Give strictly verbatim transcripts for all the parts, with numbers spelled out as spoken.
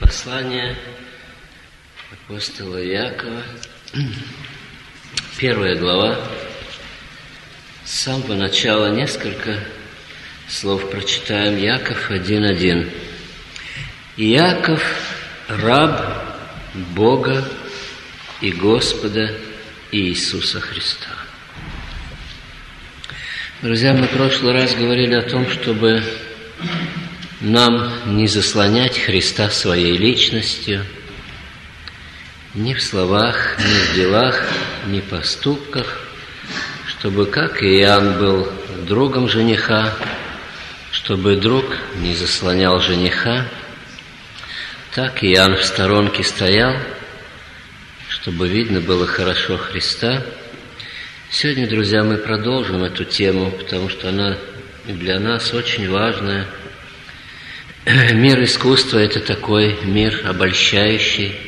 Послание апостола Иакова, первая глава. С самого начала несколько слов прочитаем. Иаков один один. Иаков, раб Бога и Господа Иисуса Христа. Друзья, мы в прошлый раз говорили о том, чтобы нам не заслонять Христа своей личностью ни в словах, ни в делах, ни в поступках, чтобы, как Иоанн был другом жениха, чтобы друг не заслонял жениха, так Иоанн в сторонке стоял, чтобы видно было хорошо Христа. Сегодня, друзья, мы продолжим эту тему, потому что она для нас очень важная. Мир искусства – это такой мир обольщающий.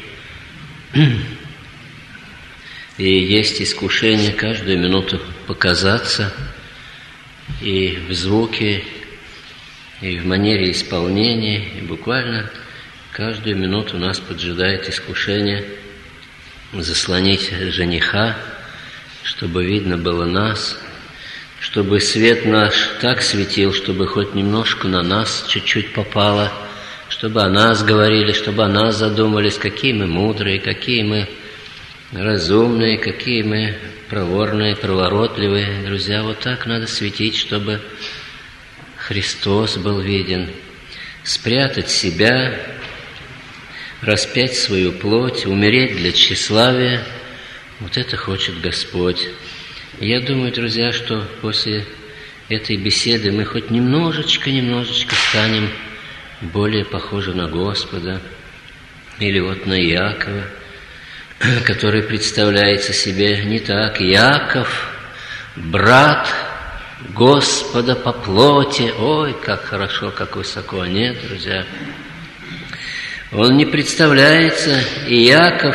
И есть искушение каждую минуту показаться и в звуке, и в манере исполнения, и буквально каждую минуту нас поджидает искушение заслонить жениха, чтобы видно было нас, чтобы свет наш так светил, чтобы хоть немножко на нас чуть-чуть попало, чтобы о нас говорили, чтобы о нас задумались, какие мы мудрые, какие мы разумные, какие мы проворные, проворотливые. Друзья, вот так надо светить, чтобы Христос был виден. Спрятать себя, распять свою плоть, умереть для тщеславия. Вот это хочет Господь. Я думаю, друзья, что после этой беседы мы хоть немножечко-немножечко станем более похожи на Господа, или вот на Иакова, который представляется себе не так. Иаков, брат Господа по плоти. Ой, как хорошо, как высоко. Нет, друзья. Он не представляется. Иаков,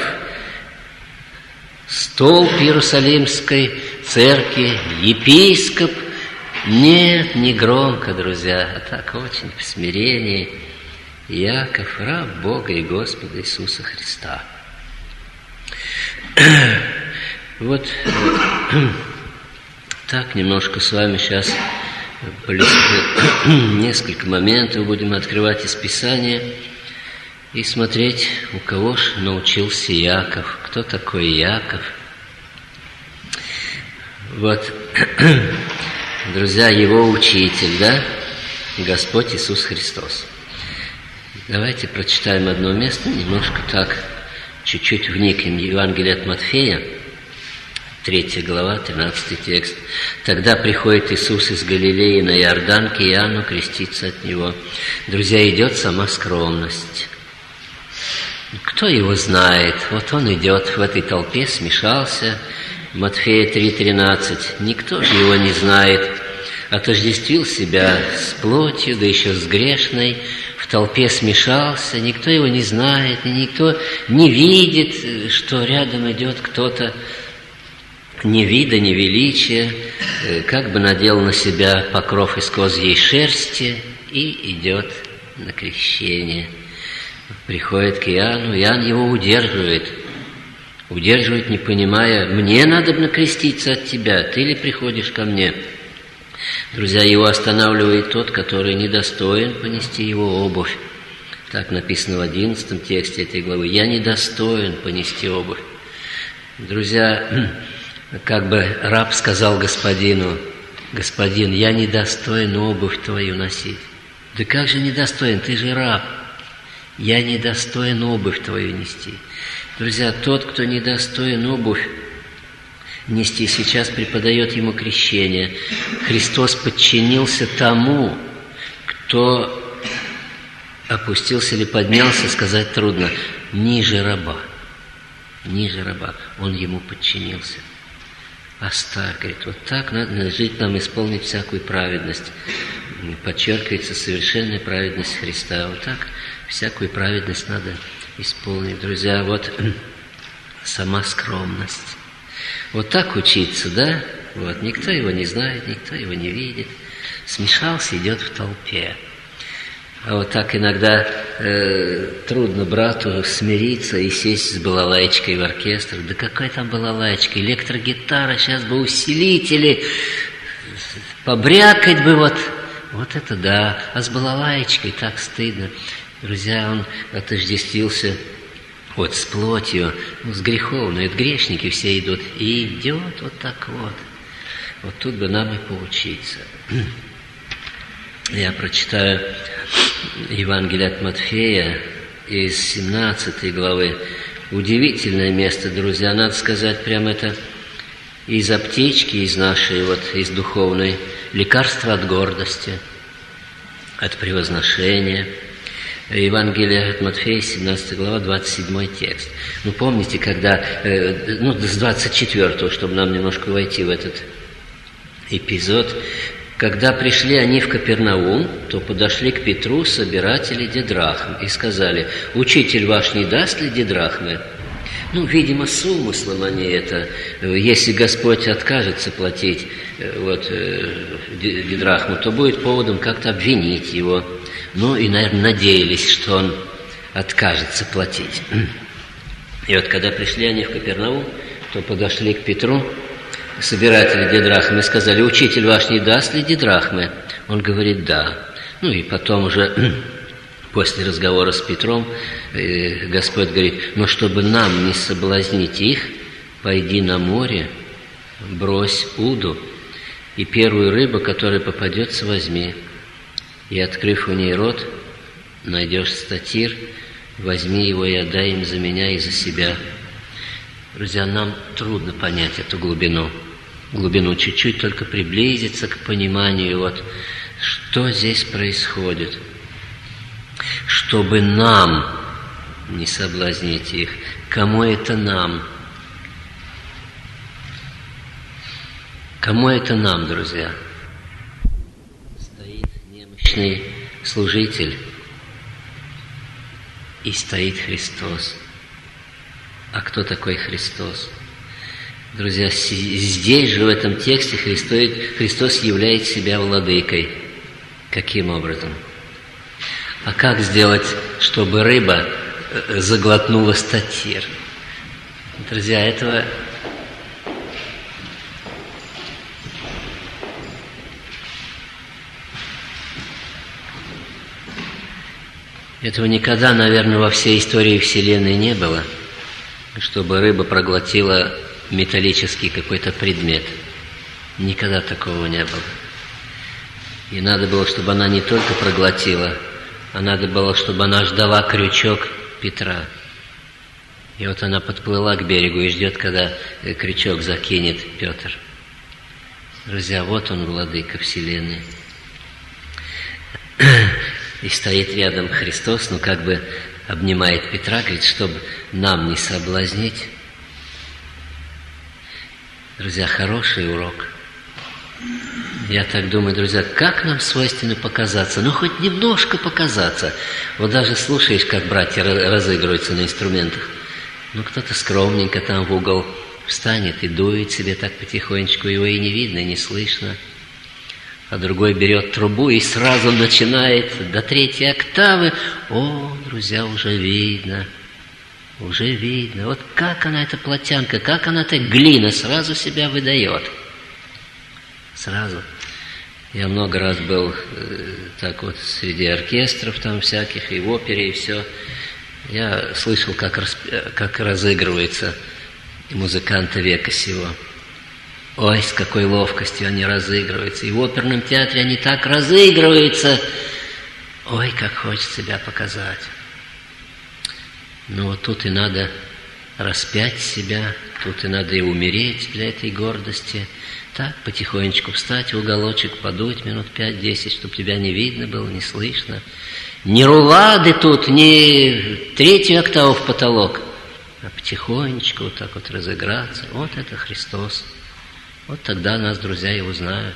столб Иерусалимской церкви, епископ. Нет, не громко, друзья, а так очень в смирении. Иаков, раб Бога и Господа Иисуса Христа. Вот так немножко с вами сейчас несколько моментов будем открывать из Писания и смотреть, у кого ж научился Иаков, кто такой Иаков. Вот, друзья, его учитель, да? Господь Иисус Христос. Давайте прочитаем одно место, немножко так, чуть-чуть вникнем. Евангелие от Матфея, третья глава, тринадцатый текст. «Тогда приходит Иисус из Галилеи на Иордан к Иоанну креститься от него». Друзья, идет сама скромность. Кто его знает? Вот он идет в этой толпе, смешался. Матфея три тринадцать. Никто же его не знает. Отождествил себя с плотью, да еще с грешной. В толпе смешался. Никто его не знает. И никто не видит, что рядом идет кто-то ни вида, ни величия. Как бы надел на себя покров из козьей шерсти и идет на крещение. Приходит к Иоанну. Иоанн его удерживает. Удерживает, не понимая, мне надо бы креститься от тебя, ты ли приходишь ко мне? Друзья, его останавливает тот, который недостоин понести его обувь. Так написано в одиннадцатом тексте этой главы. Я недостоин понести обувь. Друзья, как бы раб сказал господину: господин, я недостоин обувь твою носить. Да как же недостоин, ты же раб. Я недостоин обувь твою нести. Друзья, тот, кто недостоин обувь нести, сейчас преподает ему крещение. Христос подчинился тому, кто опустился или поднялся, сказать трудно, ниже раба. Ниже раба. Он ему подчинился. Оставь, говорит, вот так надо жить нам, исполнить всякую праведность. Подчеркивается совершенная праведность Христа. Вот так всякую праведность надо исполнить. Друзья, вот сама скромность. Вот так учиться, да? Вот, никто его не знает, никто его не видит. Смешался, идет в толпе. А вот так иногда э, трудно брату смириться и сесть с балалайчкой в оркестр. Да какая там балалайчка, электрогитара, сейчас бы усилители, побрякать бы вот. Вот это да, а с балалайчкой так стыдно. Друзья, он отождествился вот с плотью, ну, с грехом, но это грешники все идут. И идет вот так вот. Вот тут бы нам и поучиться. Я прочитаю Евангелие от Матфея из семнадцатой главы. Удивительное место, друзья, надо сказать, прям это из аптечки, из нашей, вот, из духовной, лекарство от гордости, от превозношения. Евангелие от Матфея, семнадцатая глава, двадцать седьмой текст. Ну, помните, когда, э, ну, с двадцать четвёртого, чтобы нам немножко войти в этот эпизод, когда пришли они в Капернаум, то подошли к Петру собиратели дедрахм и сказали: «Учитель ваш не даст ли дедрахмы?» Ну, видимо, с умыслом они это. Если Господь откажется платить вот, дедрахму, то будет поводом как-то обвинить его. Ну, и, наверное, надеялись, что он откажется платить. И вот когда пришли они в Капернаум, то подошли к Петру собиратели дедрахмы и сказали: «Учитель ваш не даст ли дедрахмы?» Он говорит: «Да». Ну и потом уже после разговора с Петром Господь говорит: «Но чтобы нам не соблазнить их, пойди на море, брось уду, и первую рыбу, которая попадется, возьми, и, открыв у ней рот, найдешь статир, возьми его и отдай им за меня и за себя». Друзья, нам трудно понять эту глубину. Глубину чуть-чуть только приблизиться к пониманию, вот, что здесь происходит. Чтобы нам не соблазнить их. Кому это нам? Кому это нам, друзья? Стоит немощный служитель, и стоит Христос. А кто такой Христос? Друзья, здесь же, в этом тексте, Христос, Христос являет себя владыкой. Каким образом? А как сделать, чтобы рыба заглотнула статир? Друзья, этого... Этого никогда, наверное, во всей истории Вселенной не было, чтобы рыба проглотила металлический какой-то предмет. Никогда такого не было. И надо было, чтобы она не только проглотила, а надо было, чтобы она ждала крючок Петра. И вот она подплыла к берегу и ждет, когда крючок закинет Петр. Друзья, вот он, владыка Вселенной. И стоит рядом Христос, ну как бы обнимает Петра, говорит, чтобы нам не соблазнить. Друзья, хороший урок. Я так думаю, друзья, как нам свойственно показаться, ну хоть немножко показаться. Вот даже слушаешь, как братья разыгрываются на инструментах. Ну кто-то скромненько там в угол встанет и дует себе так потихонечку, его и не видно, и не слышно. А другой берет трубу и сразу начинает до третьей октавы. О, друзья, уже видно, уже видно. Вот как она, эта плотянка, как она, эта глина сразу себя выдает. Сразу. Я много раз был э, так вот среди оркестров там всяких, и в опере, и все. Я слышал, как, расп... как разыгрываются музыканты века сего. Ой, с какой ловкостью они разыгрываются. И в оперном театре они так разыгрываются. Ой, как хочет себя показать. Но вот тут и надо распять себя, тут и надо и умереть для этой гордости. Так, потихонечку встать в уголочек, подуть минут пять-десять, чтобы тебя не видно было, не слышно. Не рулады тут, не третью октаву в потолок, а потихонечку вот так вот разыграться. Вот это Христос. Вот тогда нас, друзья, и узнают.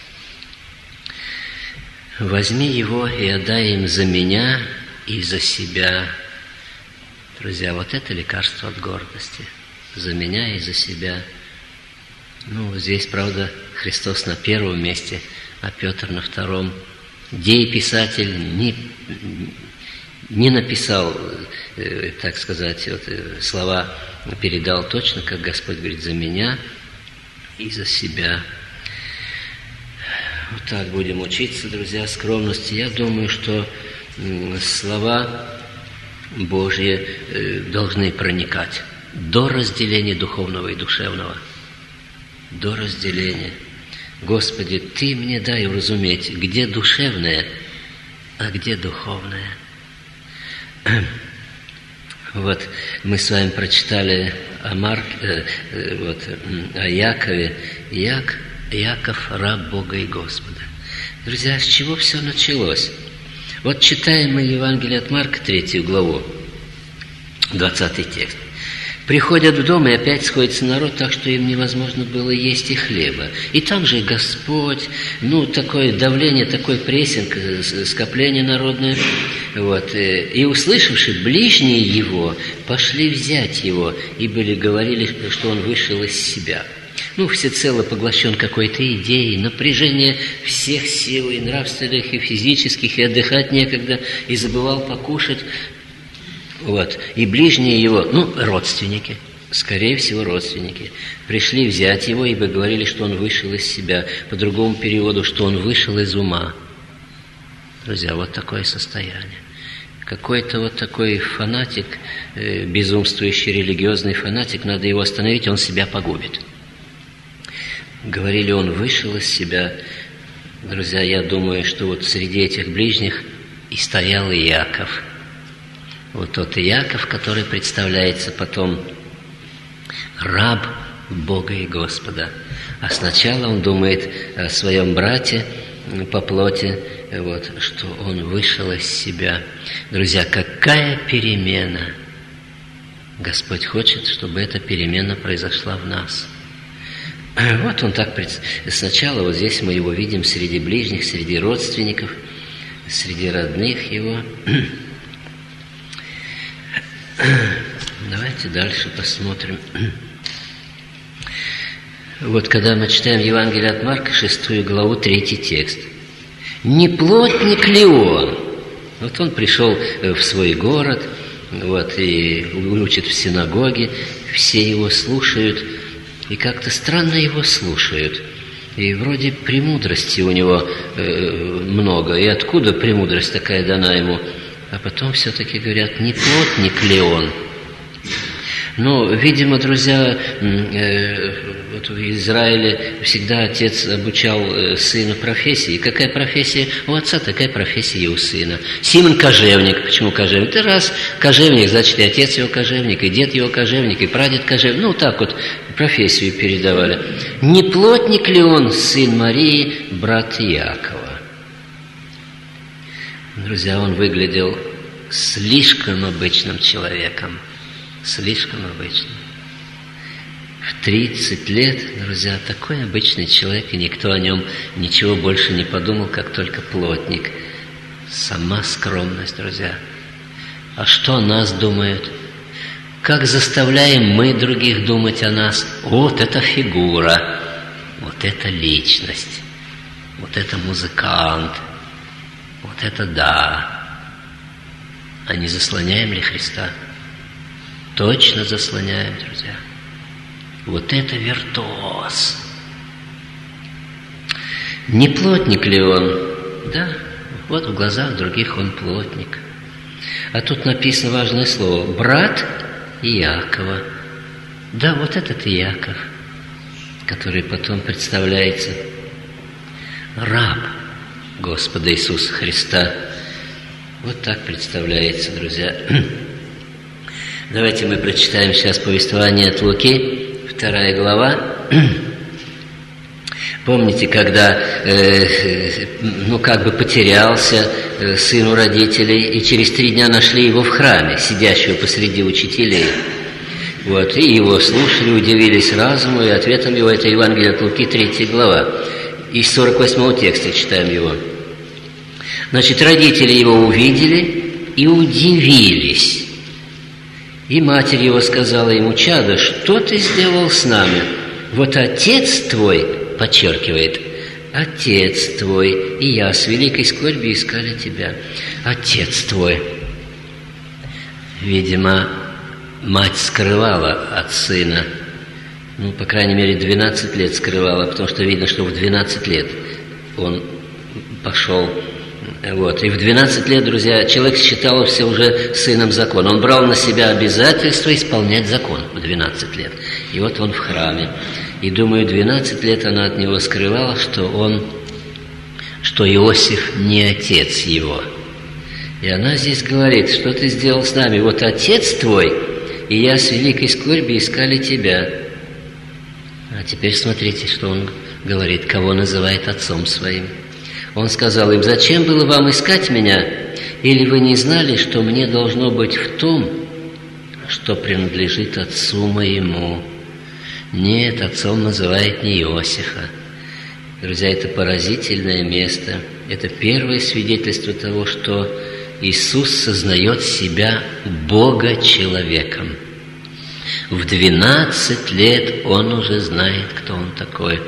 Возьми его и отдай им за меня и за себя. Друзья, вот это лекарство от гордости. За меня и за себя. Ну, здесь, правда, Христос на первом месте, а Петр на втором. дееписатель не, не написал, так сказать, вот, слова передал точно, как Господь говорит, за меня и за себя. Вот так будем учиться, друзья, скромности. Я думаю, что слова Божьи должны проникать до разделения духовного и душевного. До разделения. Господи, Ты мне дай уразуметь, где душевное, а где духовное. Вот мы с вами прочитали о, Марк, э, э, вот, о Якове. Як, Яков, раб Бога и Господа. Друзья, с чего все началось? Вот читаем мы Евангелие от Марка, третью главу, двадцатый текст. Приходят в дом, и опять сходится народ, так что им невозможно было есть и хлеба. И там же Господь, ну, такое давление, такой прессинг, скопление народное. Вот. И, услышавши, ближние его пошли взять его, и были говорили, что он вышел из себя. Ну, всецело поглощен какой-то идеей, напряжение всех сил, и нравственных, и физических, и отдыхать некогда, и забывал покушать. Вот. И ближние его, ну, родственники, скорее всего, родственники, пришли взять его, ибо говорили, что он вышел из себя. По другому переводу, что он вышел из ума. Друзья, вот такое состояние. Какой-то вот такой фанатик, э, безумствующий религиозный фанатик, надо его остановить, он себя погубит. Говорили, он вышел из себя. Друзья, я думаю, что вот среди этих ближних и стоял Иаков. Вот тот Иаков, который представляется потом раб Бога и Господа. А сначала он думает о своем брате по плоти, вот, что он вышел из себя. Друзья, какая перемена! Господь хочет, чтобы эта перемена произошла в нас. Вот он так, сначала вот здесь мы его видим среди ближних, среди родственников, среди родных его. Давайте дальше посмотрим. Вот когда мы читаем Евангелие от Марка, шестую главу, третий текст. «Не плотник ли он?» Вот он пришел в свой город, вот, и учит в синагоге, все его слушают, и как-то странно его слушают. И вроде премудрости у него э, много. И откуда премудрость такая дана ему? А потом все-таки говорят, не плотник ли он? Ну, видимо, друзья, э, вот в Израиле всегда отец обучал э, сына профессии. И какая профессия у отца, такая профессия и у сына. Симон кожевник. Почему кожевник? Ты раз кожевник, значит, и отец его кожевник, и дед его кожевник, и прадед кожевник. Ну, так вот профессию передавали. Не плотник ли он, сын Марии, брат Иакова? Друзья, он выглядел слишком обычным человеком. Слишком обычным. В тридцать лет, друзья, такой обычный человек, и никто о нем ничего больше не подумал, как только плотник. Сама скромность, друзья. А что о нас думают? Как заставляем мы других думать о нас? Вот это фигура, вот это личность, вот это музыкант. Вот это да. А не заслоняем ли Христа? Точно заслоняем, друзья. Вот это виртуоз. Не плотник ли он? Да, вот в глазах других он плотник. А тут написано важное слово. Брат Иакова. Да, вот этот Иаков, который потом представляется раб Господа Иисуса Христа. Вот так представляется, друзья. Давайте мы прочитаем сейчас повествование от Луки, вторая глава. Помните, когда, э, ну, как бы потерялся э, сын у родителей, и через три дня нашли его в храме, сидящего посреди учителей. Вот, и его слушали, удивились разуму, и ответом его это Евангелие от Луки, третья глава. Из сорок восьмого текста читаем его. Значит, родители его увидели и удивились. И матерь его сказала ему: «Чадо, что ты сделал с нами? Вот отец твой», подчеркивает, Отец твой, и я с великой скорбью искали тебя. Отец твой. Видимо, мать скрывала от сына. Ну, по крайней мере, двенадцать лет скрывала, потому что видно, что в двенадцать лет он пошел. Вот. И в двенадцать лет, друзья, человек считался уже сыном закона. Он брал на себя обязательство исполнять закон в двенадцать лет. И вот он в храме. И, думаю, двенадцать лет она от него скрывала, что он, что Иосиф не отец его. И она здесь говорит: что ты сделал с нами? Вот отец твой, и я с великой скорбью искали тебя. А теперь смотрите, что он говорит, кого называет отцом своим. Он сказал им: зачем было вам искать меня? Или вы не знали, что мне должно быть в том, что принадлежит отцу моему? Нет, отцом называет не Иосифа. Друзья, это поразительное место. Это первое свидетельство того, что Иисус сознает себя Бога-человеком. В двенадцать лет Он уже знает, кто Он такой.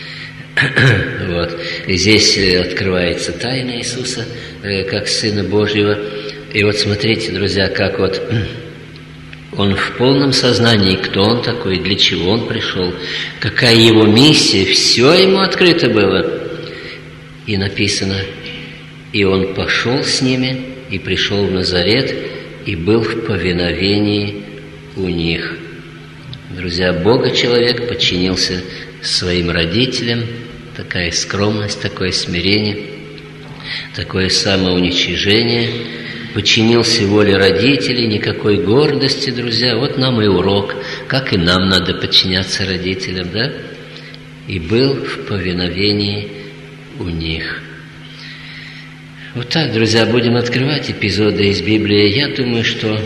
Вот. И здесь открывается тайна Иисуса как Сына Божьего. И вот смотрите, друзья, как вот Он в полном сознании, кто Он такой, для чего Он пришел, какая Его миссия, все Ему открыто было. И написано: и Он пошел с ними, и пришел в Назарет, и был в повиновении у них. Друзья, Бога-человек подчинился своим родителям. Такая скромность, такое смирение, такое самоуничижение. Подчинился воле родителей, никакой гордости, друзья. Вот нам и урок, как и нам надо подчиняться родителям, да? И был в повиновении у них. Вот так, друзья, будем открывать эпизоды из Библии. Я думаю, что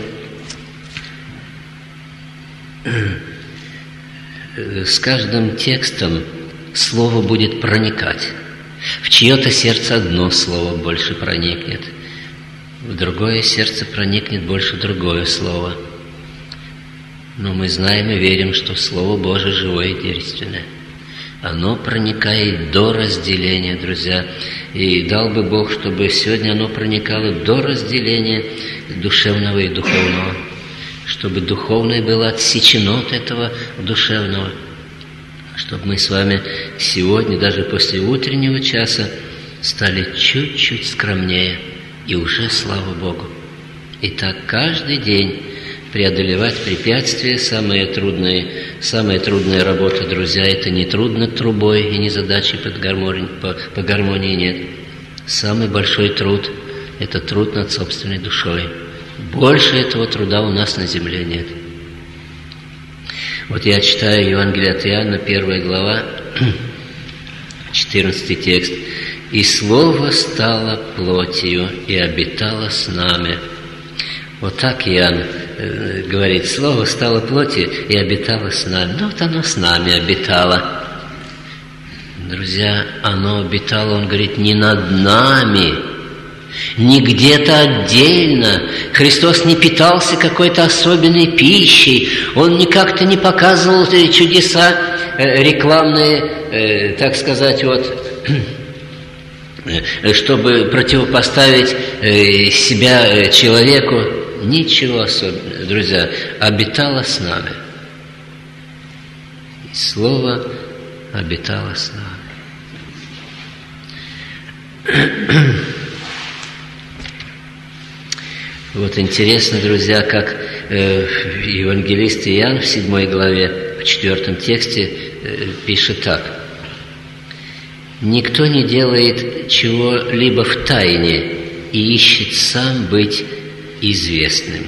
с каждым текстом слово будет проникать. В чье-то сердце одно слово больше проникнет, в другое сердце проникнет больше другое слово. Но мы знаем и верим, что Слово Божие живое и действенное. Оно проникает до разделения, друзья. И дал бы Бог, чтобы сегодня оно проникало до разделения душевного и духовного, чтобы духовное было отсечено от этого душевного, чтобы мы с вами сегодня, даже после утреннего часа, стали чуть-чуть скромнее, и уже слава Богу. И так каждый день преодолевать препятствия, самые трудные, самая трудная работа, друзья, это не трудно трубой и не задачей под гармонии, по, по гармонии, нет. Самый большой труд – это труд над собственной душой. Больше этого труда у нас на земле нет. Вот я читаю Евангелие от Иоанна, первая глава, четырнадцатый текст. «И Слово стало плотью и обитало с нами». Вот так Иоанн э, говорит: Слово стало плотью и обитало с нами. Ну вот оно с нами обитало. Друзья, оно обитало, он говорит, не над нами, не где-то отдельно. Христос не питался какой-то особенной пищей. Он не как-то не показывал чудеса э, рекламные, э, так сказать, вот, чтобы противопоставить э, себя человеку. Ничего особенного, друзья, обитало с нами. И Слово обитало с нами. Вот интересно, друзья, как э, евангелист Иоанн в седьмой главе, в четвертом тексте э, пишет так: «Никто не делает чего-либо в тайне и ищет сам быть известным».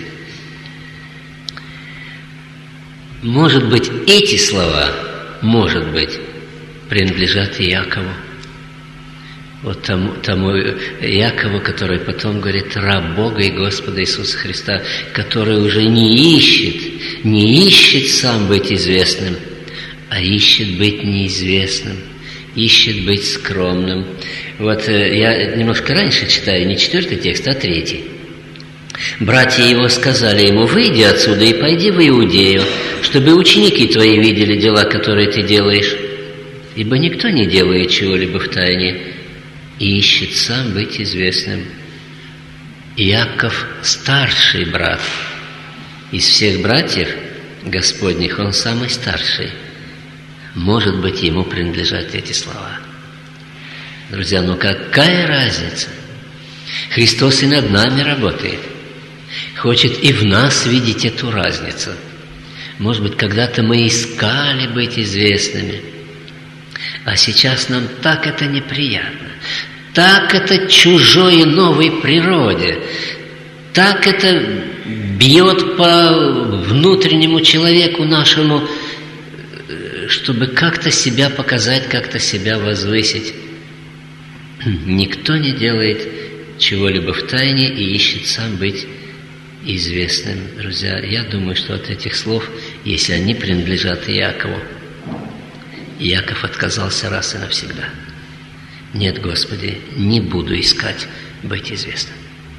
Может быть, эти слова, может быть, принадлежат Иакову. Вот тому, тому Иакову, который потом говорит: раб Бога и Господа Иисуса Христа, который уже не ищет, не ищет сам быть известным, а ищет быть неизвестным, ищет быть скромным. Вот я немножко раньше читаю, не четвертый текст, а третий. Братья его сказали ему: выйди отсюда и пойди в Иудею, чтобы ученики твои видели дела, которые ты делаешь. Ибо никто не делает чего-либо в тайне и ищет сам быть известным. Иаков – старший брат. Из всех братьев Господних он самый старший. Может быть, ему принадлежат эти слова. Друзья, ну какая разница? Христос и над нами работает. Хочет и в нас видеть эту разницу. Может быть, когда-то мы искали быть известными, а сейчас нам так это неприятно, так это чужой новой природе, так это бьет по внутреннему человеку нашему, чтобы как-то себя показать, как-то себя возвысить. Никто не делает чего-либо в тайне и ищет сам быть известным. Друзья, я думаю, что от этих слов, если они принадлежат Иакову, Иаков отказался раз и навсегда. Нет, Господи, не буду искать быть известным.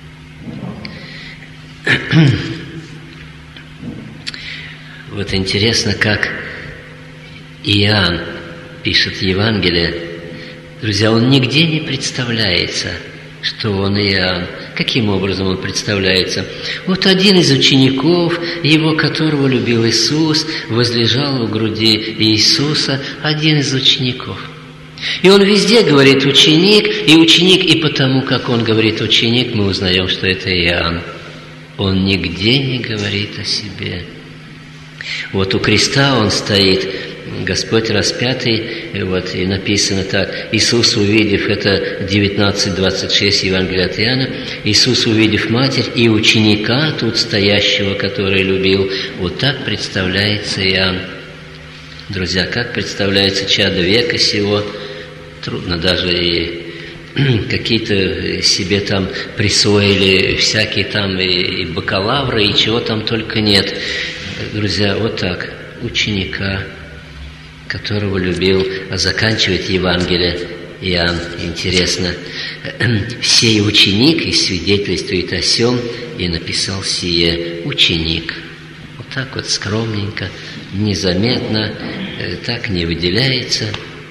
Вот интересно, как Иоанн пишет Евангелие. Друзья, он нигде не представляется, что он Иоанн. Каким образом он представляется? Вот один из учеников, его которого любил Иисус, возлежал у груди Иисуса, один из учеников. И он везде говорит ученик, и ученик, и потому, как он говорит ученик, мы узнаем, что это Иоанн. Он нигде не говорит о себе. Вот у креста он стоит, Господь распятый, вот, и написано так: Иисус, увидев, это девятнадцать двадцать шесть Евангелия от Иоанна, Иисус, увидев матерь и ученика тут стоящего, который любил, вот так представляется Иоанн. Друзья, как представляется чадо века сего, трудно даже и какие-то себе там присвоили всякие там и, и бакалавры, и чего там только нет. Друзья, вот так, ученика, которого любил, а заканчивает Евангелие Иоанн, интересно, «Сей ученик и свидетельствует о сем, и написал сие ученик». Вот так вот скромненько, незаметно, так не выделяется.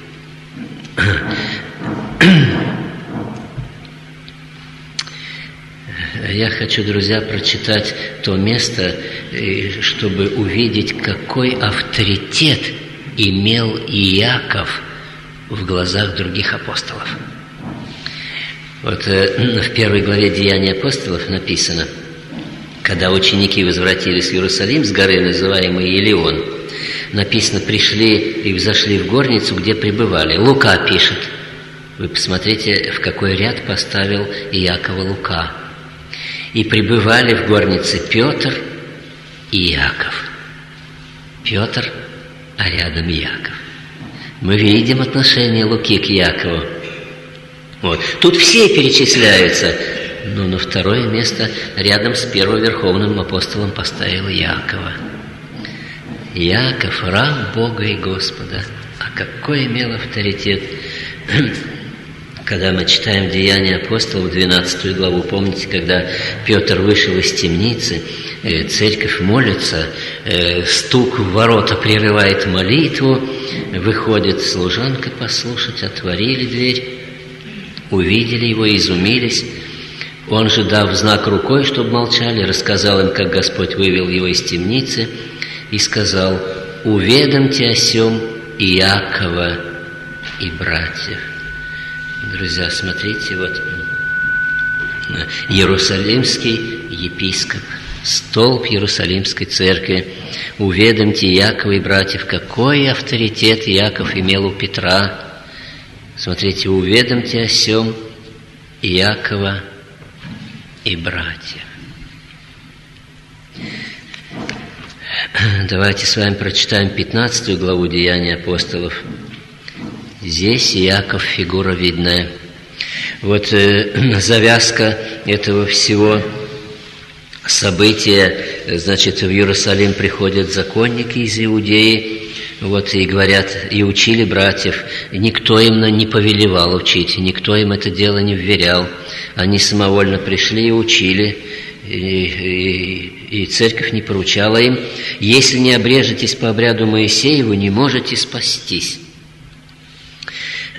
Я хочу, друзья, прочитать то место, чтобы увидеть, какой авторитет имел Иаков в глазах других апостолов. Вот в первой главе Деяний апостолов написано: когда ученики возвратились в Иерусалим с горы, называемой Елеон, написано, пришли и взошли в горницу, где пребывали. Лука пишет. Вы посмотрите, в какой ряд поставил Иакова Лука. И пребывали в горнице Петр и Иаков. Петр, а рядом Иаков. Мы видим отношение Луки к Иакову. Вот. Тут все перечисляются, но на второе место рядом с первоверховным апостолом поставил Иакова. Иаков, раб Бога и Господа. А какой имел авторитет! Когда мы читаем Деяния апостолов, двенадцатую главу, помните, когда Петр вышел из темницы, церковь молится, стук в ворота прерывает молитву, выходит служанка послушать, отворили дверь, увидели его, изумились. Он же, дав знак рукой, чтобы молчали, рассказал им, как Господь вывел его из темницы, и сказал: «Уведомьте о сем Иакова и братьев». Друзья, смотрите, вот Иерусалимский епископ, столб Иерусалимской церкви. «Уведомьте Иакова и братьев». Какой авторитет Иаков имел у Петра. Смотрите, «Уведомьте о сем Иакова и братьев». Давайте с вами прочитаем пятнадцатую главу Деяний апостолов. Здесь Иаков фигура видная. Вот э, завязка этого всего события. Значит, в Иерусалим приходят законники из Иудеи, вот, и говорят, и учили братьев. Никто им не повелевал учить, никто им это дело не вверял. Они самовольно пришли и учили, и, и, и церковь не поручала им: если не обрежетесь по обряду Моисееву, не можете спастись.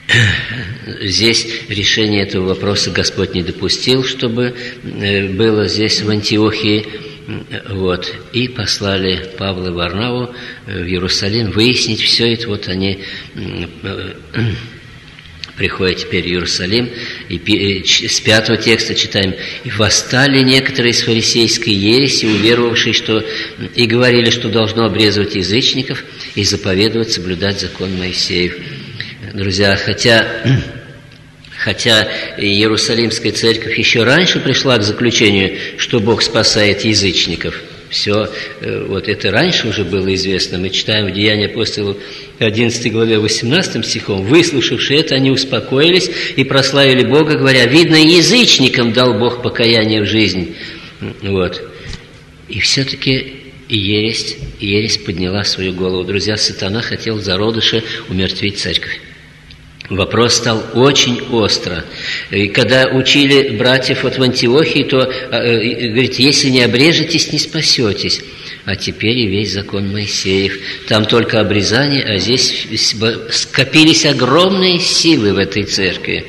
Здесь решение этого вопроса Господь не допустил, чтобы было здесь в Антиохии. Вот. И послали Павла и Варнаву в Иерусалим выяснить все это. Вот они приходят теперь в Иерусалим, и с пятого текста читаем: «И восстали некоторые из фарисейской ереси, уверовавшие, что и говорили, что должно обрезывать язычников и заповедовать соблюдать закон Моисеев». Друзья, хотя, хотя Иерусалимская церковь еще раньше пришла к заключению, что Бог спасает язычников, все, вот это раньше уже было известно. Мы читаем в Деяниях апостолов одиннадцатой главе восемнадцатым стихом: «Выслушавши это, они успокоились и прославили Бога, говоря: видно, язычникам дал Бог покаяние в жизнь». Вот. И все-таки ересь, ересь подняла свою голову. Друзья, сатана хотел в зародыше умертвить церковь. Вопрос стал очень остро. И когда учили братьев вот в Антиохии, то э, говорит: если не обрежетесь, не спасетесь. А теперь и весь закон Моисеев. Там только обрезание, а здесь скопились огромные силы в этой церкви.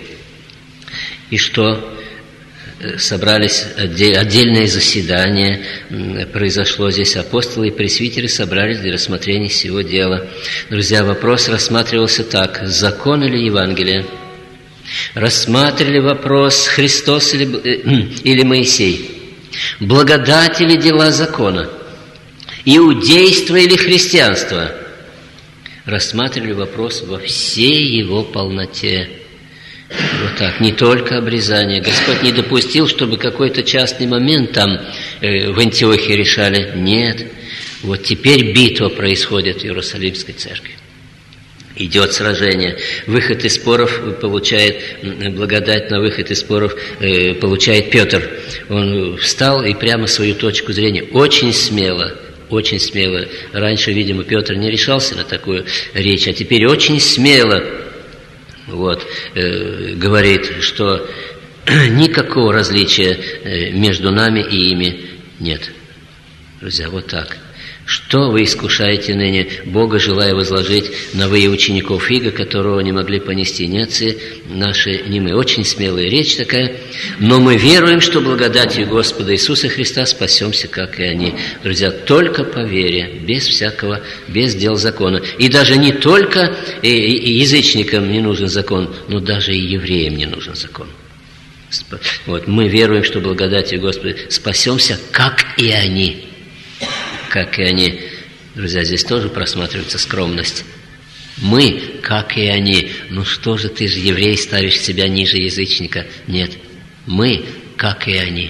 И что? Собрались отдельное заседание, произошло здесь, апостолы и пресвитеры собрались для рассмотрения сего дела. Друзья, вопрос рассматривался так: закон или Евангелие? Рассматривали вопрос: Христос или, или Моисей? Благодать или дела закона? Иудейство или христианство? Рассматривали вопрос во всей его полноте. Вот так, не только обрезание. Господь не допустил, чтобы какой-то частный момент там э, в Антиохии решали. Нет. Вот теперь битва происходит в Иерусалимской церкви. Идет сражение. Выход из споров получает, благодать на выход из споров э, получает Петр. Он встал и прямо свою точку зрения очень смело, очень смело. Раньше, видимо, Петр не решался на такую речь, а теперь очень смело Вот, э, говорит, что никакого различия между нами и ими нет. Друзья, вот так. Что вы искушаете ныне Бога, желая возложить на вы учеников иго, которого не могли понести ни отцы наши, ни мы. Очень смелая речь такая. Но мы веруем, что благодатью Господа Иисуса Христа спасемся, как и они. Друзья, только по вере, без всякого, без дел закона. И даже не только и, и язычникам не нужен закон, но даже и евреям не нужен закон. Вот, мы веруем, что благодатью Господа спасемся, как и они. Как и они. Друзья, здесь тоже просматривается скромность. Мы, как и они. Ну что же ты же, еврей, ставишь себя ниже язычника? Нет. Мы, как и они.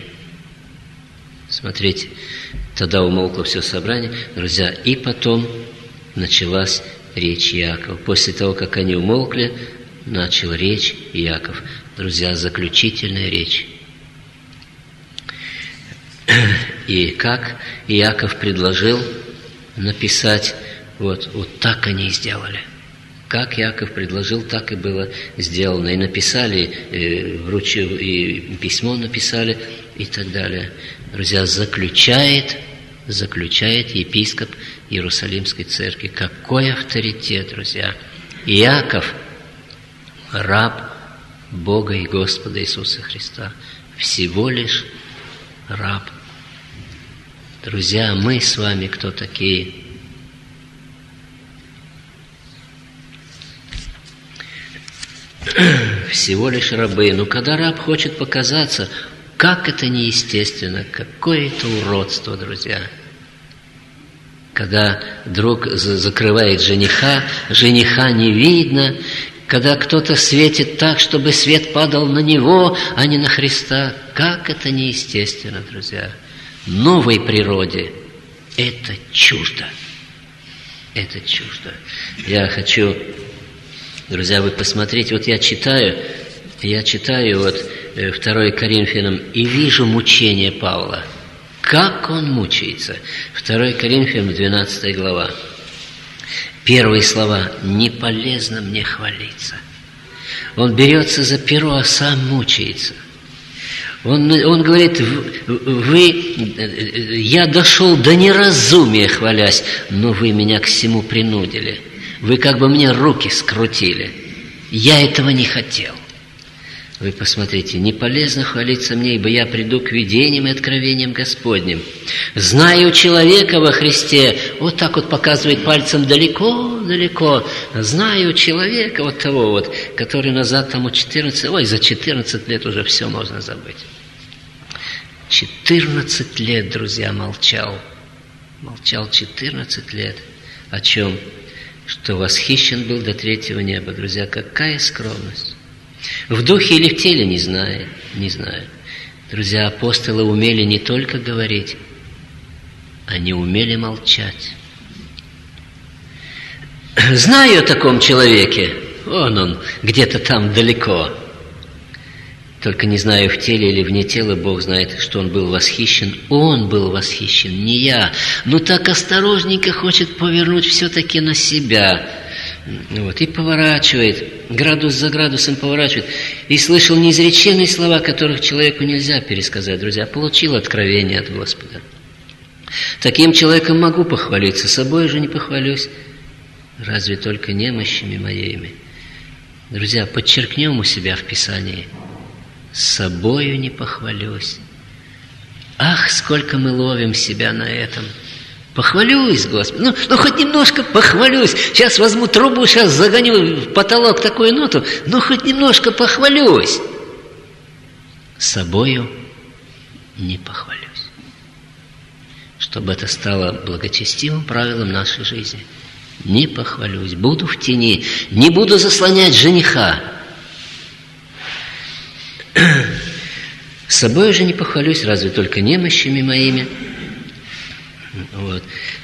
Смотрите, тогда умолкло все собрание. Друзья, и потом началась речь Иакова. После того, как они умолкли, начал речь Иаков. Друзья, заключительная речь. И как Иаков предложил написать, вот, вот так они и сделали. Как Иаков предложил, так и было сделано. И написали, и, вручив, и письмо написали, и так далее. Друзья, заключает, заключает епископ Иерусалимской церкви. Какой авторитет, друзья! Иаков, раб Бога и Господа Иисуса Христа. Всего лишь раб. Друзья, мы с вами кто такие? Всего лишь рабы. Но когда раб хочет показаться, как это неестественно, какое это уродство, друзья. Когда друг закрывает жениха, жениха не видно. Когда кто-то светит так, чтобы свет падал на него, а не на Христа, как это неестественно, друзья. Новой природе это чуждо. Это чуждо. Я хочу, друзья, вы посмотрите, вот я читаю, я читаю вот второе Коринфянам и вижу мучение Павла. Как он мучается. второе Коринфянам, двенадцатая глава. Первые слова: «Не полезно мне хвалиться». Он берется за перо, а сам мучается. Он, он говорит: вы, я дошел до неразумия, хвалясь, но вы меня к всему принудили. Вы как бы мне руки скрутили. Я этого не хотел. Вы посмотрите, не полезно хвалиться мне, ибо я приду к видениям и откровениям Господним. Знаю человека во Христе, вот так вот показывает пальцем далеко-далеко. Знаю человека вот того вот, который назад тому четырнадцать, ой, за четырнадцать лет уже все можно забыть. четырнадцать лет, друзья, молчал. Молчал четырнадцать лет. О чем? Что восхищен был до третьего неба. Друзья, какая скромность. В духе или в теле, не знаю, не знаю. Друзья, апостолы умели не только говорить, они умели молчать. Знаю о таком человеке, вон он, где-то там далеко. Только не знаю, в теле или вне тела, Бог знает, что он был восхищен. Он был восхищен, не я. Но так осторожненько хочет повернуть все-таки на себя. Вот, и поворачивает, градус за градусом поворачивает. И слышал неизреченные слова, которых человеку нельзя пересказать, друзья. Получил откровение от Господа. Таким человеком могу похвалиться, собой же не похвалюсь, разве только немощами моими. Друзья, подчеркнем у себя в Писании: собою не похвалюсь. Ах, сколько мы ловим себя на этом. Похвалюсь, Господи, ну, ну хоть немножко похвалюсь. Сейчас возьму трубу, сейчас загоню в потолок такую ноту, ну хоть немножко похвалюсь. Собою не похвалюсь. Чтобы это стало благочестивым правилом нашей жизни. Не похвалюсь, буду в тени, не буду заслонять жениха. Собою же не похвалюсь, разве только немощами моими. Вот.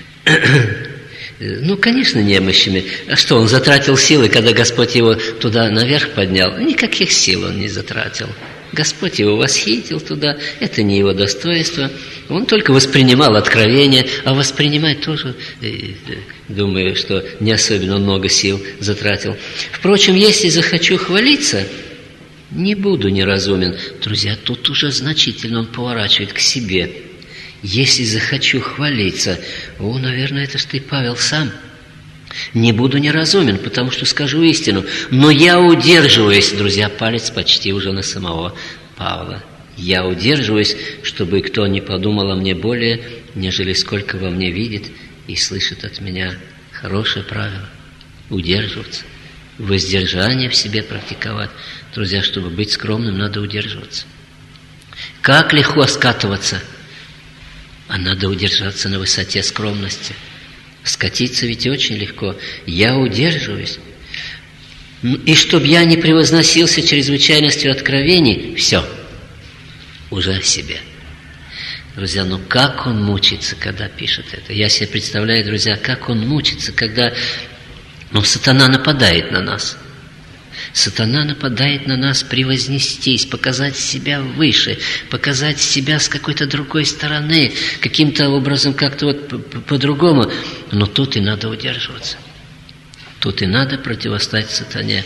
Ну, конечно, немощами. А что, он затратил силы, когда Господь его туда наверх поднял? Никаких сил он не затратил. Господь его восхитил туда, это не его достоинство. Он только воспринимал откровение, а воспринимать тоже, думаю, что не особенно много сил затратил. Впрочем, если захочу хвалиться, не буду неразумен. Друзья, тут уже значительно он поворачивает к себе. Если захочу хвалиться, о, наверное, это ж ты, Павел, сам. Не буду неразумен, потому что скажу истину. Но я удерживаюсь, друзья, палец почти уже на самого Павла. Я удерживаюсь, чтобы кто не подумал о мне более, нежели сколько во мне видит и слышит от меня. Хорошее правило. Удерживаться. Воздержание в себе практиковать. Друзья, чтобы быть скромным, надо удерживаться. Как легко скатываться? А надо удержаться на высоте скромности. Скатиться ведь очень легко. Я удерживаюсь. И чтоб я не превозносился чрезвычайностью откровений, все, уже о себе. Друзья, ну как он мучится, когда пишет это? Я себе представляю, друзья, как он мучится, когда ну, сатана нападает на нас. Сатана нападает на нас превознестись, показать себя выше, показать себя с какой-то другой стороны, каким-то образом как-то вот по-другому. Но тут и надо удерживаться. Тут и надо противостоять сатане.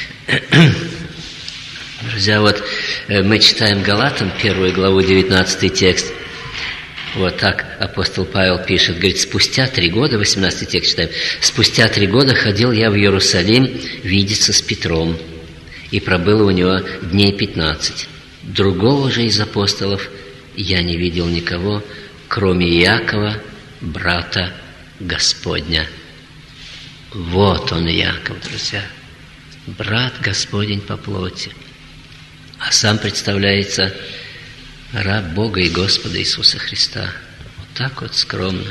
Друзья, вот мы читаем Галатам, первую главу, девятнадцатый текст. Вот так апостол Павел пишет, говорит, спустя три года, восемнадцатый текст читаем, спустя три года ходил я в Иерусалим видеться с Петром, и пробыл у него дней пятнадцать. Другого же из апостолов я не видел никого, кроме Иакова, брата Господня. Вот он, Иаков, друзья, брат Господень по плоти, а сам представляется раб Бога и Господа Иисуса Христа. Вот так вот скромно.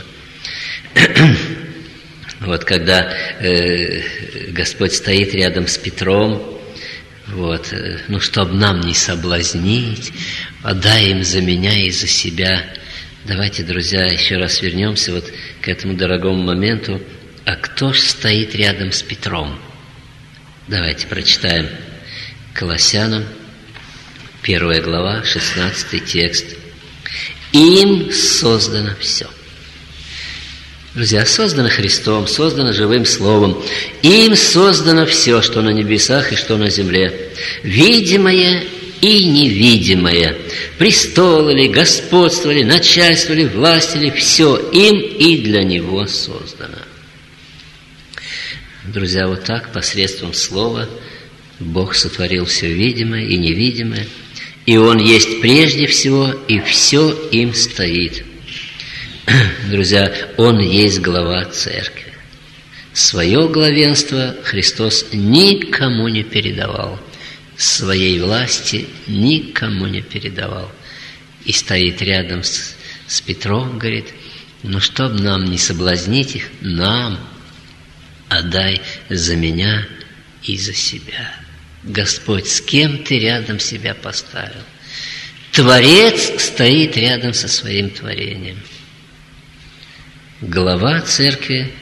Вот когда э, Господь стоит рядом с Петром, вот, э, ну, чтобы нам не соблазнить, отдай им за меня и за себя. Давайте, друзья, еще раз вернемся вот к этому дорогому моменту. А кто ж стоит рядом с Петром? Давайте прочитаем Колоссянам, первая глава, шестнадцатый текст. Им создано все. Друзья, создано Христом, создано живым Словом. Им создано все, что на небесах и что на земле. Видимое и невидимое. Престолы ли, господство ли, начальство ли, власть ли, все им и для Него создано. Друзья, вот так посредством Слова Бог сотворил все видимое и невидимое, и Он есть прежде всего, и все им стоит. Друзья, Он есть глава церкви. Свое главенство Христос никому не передавал, своей власти никому не передавал. И стоит рядом с, с Петром, говорит: ну, чтоб нам не соблазнить их, нам отдай за меня и за себя. Господь, с кем ты рядом себя поставил? Творец стоит рядом со своим творением. Глава церкви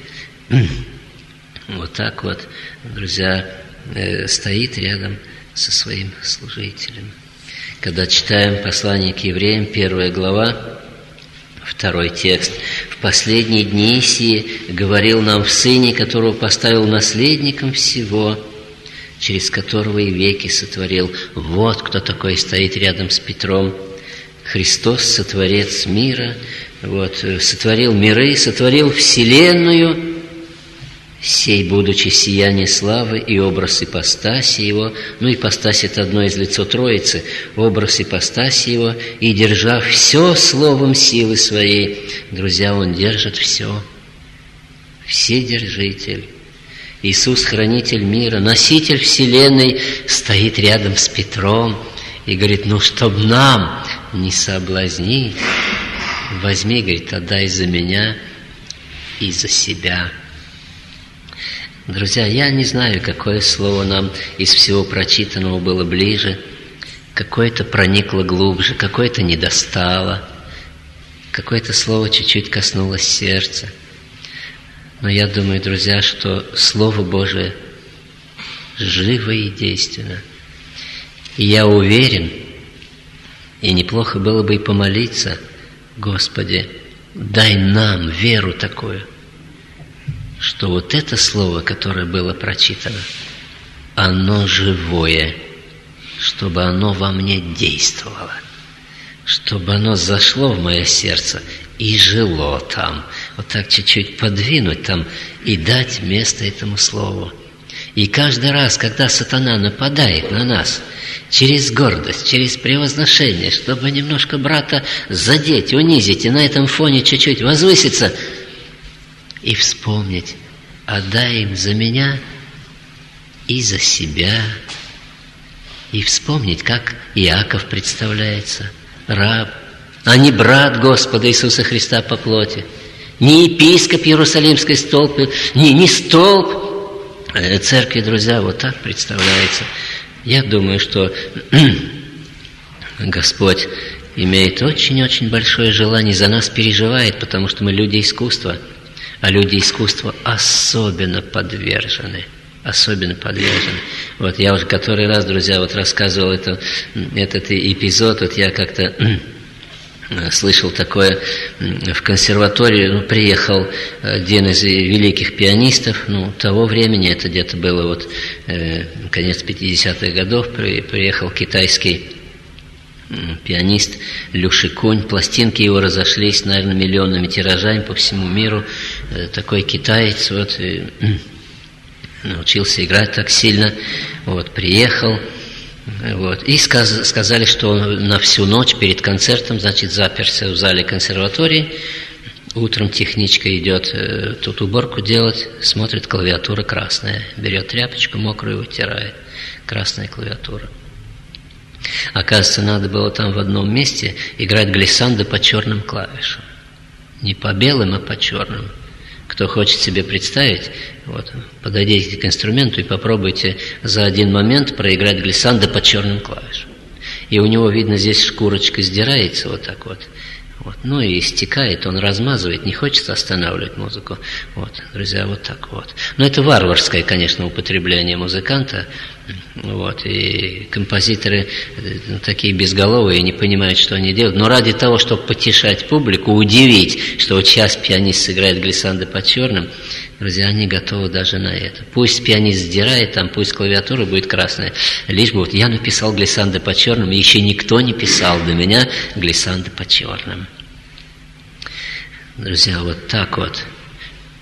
вот так вот, друзья, стоит рядом со своим служителем. Когда читаем послание к евреям, первая глава, второй текст: «В последние дни сии говорил нам в Сыне, которого поставил наследником всего, через которого и веки сотворил». Вот кто такой стоит рядом с Петром. Христос, сотворец мира, вот, сотворил миры, сотворил вселенную, сей, будучи сияние славы и образ ипостаси Его, ну, ипостась – это одно из лицо Троицы, образ ипостаси Его, и, держав все словом силы Своей, друзья, Он держит все, вседержитель. Иисус, хранитель мира, носитель вселенной, стоит рядом с Петром и говорит: ну, чтоб нам не соблазнить, возьми, говорит, отдай за меня и за себя. Друзья, я не знаю, какое слово нам из всего прочитанного было ближе, какое-то проникло глубже, какое-то не достало, какое-то слово чуть-чуть коснулось сердца. Но я думаю, друзья, что Слово Божие живо и действенно. И я уверен, и неплохо было бы и помолиться: Господи, дай нам веру такую, что вот это слово, которое было прочитано, оно живое, чтобы оно во мне действовало, чтобы оно зашло в мое сердце и жило там. Вот так чуть-чуть подвинуть там и дать место этому слову. И каждый раз, когда сатана нападает на нас через гордость, через превозношение, чтобы немножко брата задеть, унизить и на этом фоне чуть-чуть возвыситься, и вспомнить: отдай им за меня и за себя. И вспомнить, как Иаков представляется: раб, а не брат Господа Иисуса Христа по плоти, не епископ Иерусалимской столпы, не, не столб церкви, друзья, вот так представляется. Я думаю, что Господь имеет очень-очень большое желание, за нас переживает, потому что мы люди искусства, а люди искусства особенно подвержены. Особенно подвержены. Вот я уже который раз, друзья, вот рассказывал это, этот эпизод. Вот я как-то слышал такое в консерваторию. Ну, приехал один из великих пианистов, ну, того времени, это где-то было вот э, конец пятидесятых годов, при, приехал китайский пианист Лю Шикунь. Пластинки его разошлись, наверное, миллионными тиражами по всему миру. Э, такой китаец, вот, э, научился играть так сильно, вот, приехал, вот, и сказ, сказали, что он на всю ночь перед концертом, значит, заперся в зале консерватории. Утром техничка идет э, тут уборку делать, смотрит, клавиатура красная, берет тряпочку мокрую, вытирает, красная клавиатура. Оказывается, надо было там в одном месте играть глиссандо по черным клавишам, не по белым, а по черным. Кто хочет себе представить, вот, подойдите к инструменту и попробуйте за один момент проиграть глиссандо по черным клавишам. И у него, видно, здесь шкурочка сдирается вот так вот. Вот. Ну и стекает, он размазывает, не хочется останавливать музыку. Вот, друзья, вот так вот. Но это варварское, конечно, употребление музыканта. Вот, и композиторы такие безголовые, не понимают, что они делают. Но ради того, чтобы потешать публику, удивить, что вот сейчас пианист сыграет глиссандо по черным, друзья, они готовы даже на это. Пусть пианист сдирает, там, пусть клавиатура будет красная, лишь бы вот я написал глиссандо по черным, и еще никто не писал до меня глиссандо по черным. Друзья, вот так вот.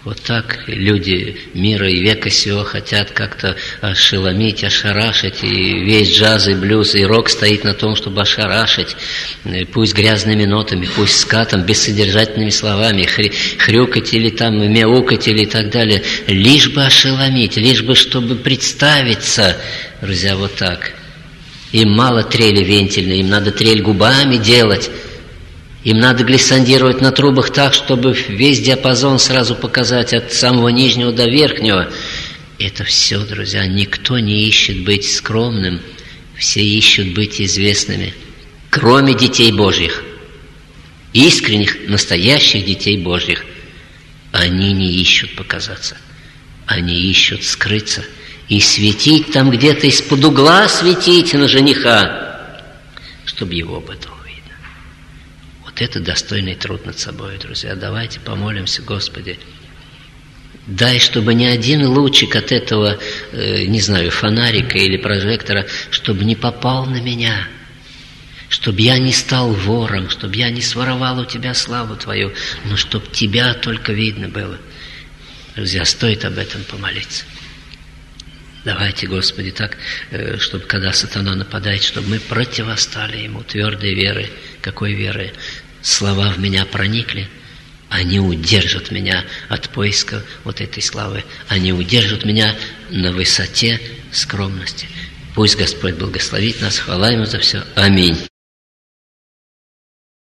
Вот так люди мира и века сего хотят как-то ошеломить, ошарашить. И весь джаз, и блюз, и рок стоит на том, чтобы ошарашить. Пусть грязными нотами, пусть скатом, бессодержательными словами, хрю, хрюкать или там мяукать или так далее. Лишь бы ошеломить, лишь бы, чтобы представиться. Друзья, вот так. Им мало трели вентильной, им надо трель губами делать. Им надо глиссандировать на трубах так, чтобы весь диапазон сразу показать от самого нижнего до верхнего. Это все, друзья, никто не ищет быть скромным, все ищут быть известными, кроме детей Божьих, искренних, настоящих детей Божьих. Они не ищут показаться, они ищут скрыться и светить там где-то из-под угла, светить на жениха, чтобы его об этом. Это достойный труд над собой, друзья. Давайте помолимся, Господи. Дай, чтобы ни один лучик от этого, э, не знаю, фонарика или прожектора, чтобы не попал на меня, чтобы я не стал вором, чтобы я не своровал у Тебя славу Твою, но чтобы Тебя только видно было. Друзья, стоит об этом помолиться. Давайте, Господи, так, чтобы когда сатана нападает, чтобы мы противостали ему твердой верой. Какой верой? Слова в меня проникли, они удержат меня от поиска вот этой славы, они удержат меня на высоте скромности. Пусть Господь благословит нас, хвала Ему за все. Аминь.